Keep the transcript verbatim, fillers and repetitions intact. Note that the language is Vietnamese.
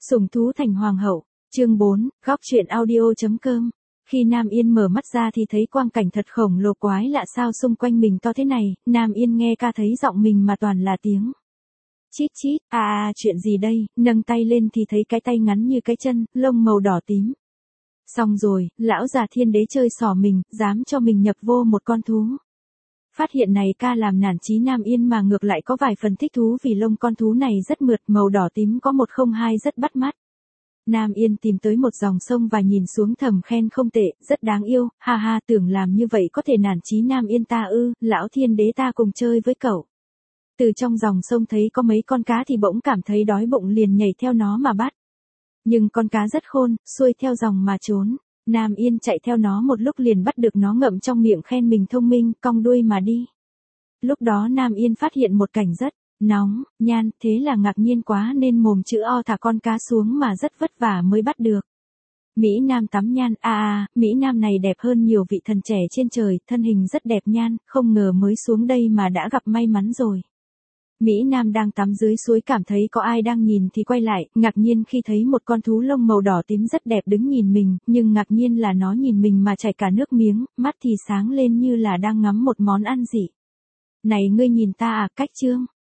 Sủng thú thành hoàng hậu, chương bốn, góc truyện audio.com. Khi Nam Yên mở mắt ra thì thấy quang cảnh thật khổng lồ quái lạ sao xung quanh mình to thế này, Nam Yên nghe ca thấy giọng mình mà toàn là tiếng. Chít chít, à à chuyện gì đây, nâng tay lên thì thấy cái tay ngắn như cái chân, lông màu đỏ tím. Xong rồi, lão già thiên đế chơi xỏ mình, dám cho mình nhập vô một con thú. Phát hiện này ca làm nản chí Nam Yên mà ngược lại có vài phần thích thú vì lông con thú này rất mượt, màu đỏ tím có một không hai rất bắt mắt. Nam Yên tìm tới một dòng sông và nhìn xuống thầm khen không tệ, rất đáng yêu, ha ha tưởng làm như vậy có thể nản chí Nam Yên ta ư, lão thiên đế ta cùng chơi với cậu. Từ trong dòng sông thấy có mấy con cá thì bỗng cảm thấy đói bụng liền nhảy theo nó mà bắt. Nhưng con cá rất khôn, xuôi theo dòng mà trốn. Nam Yên chạy theo nó một lúc liền bắt được nó ngậm trong miệng khen mình thông minh, cong đuôi mà đi. Lúc đó Nam Yên phát hiện một cảnh rất nóng, nhan, thế là ngạc nhiên quá nên mồm chữ O thả con cá xuống mà rất vất vả mới bắt được. Mỹ Nam tắm nhan, à à, Mỹ Nam này đẹp hơn nhiều vị thần trẻ trên trời, thân hình rất đẹp nhan, không ngờ mới xuống đây mà đã gặp may mắn rồi. Mỹ Nam đang tắm dưới suối cảm thấy có ai đang nhìn thì quay lại, ngạc nhiên khi thấy một con thú lông màu đỏ tím rất đẹp đứng nhìn mình, nhưng ngạc nhiên là nó nhìn mình mà chảy cả nước miếng, mắt thì sáng lên như là đang ngắm một món ăn dị. Này ngươi nhìn ta à, cách trương,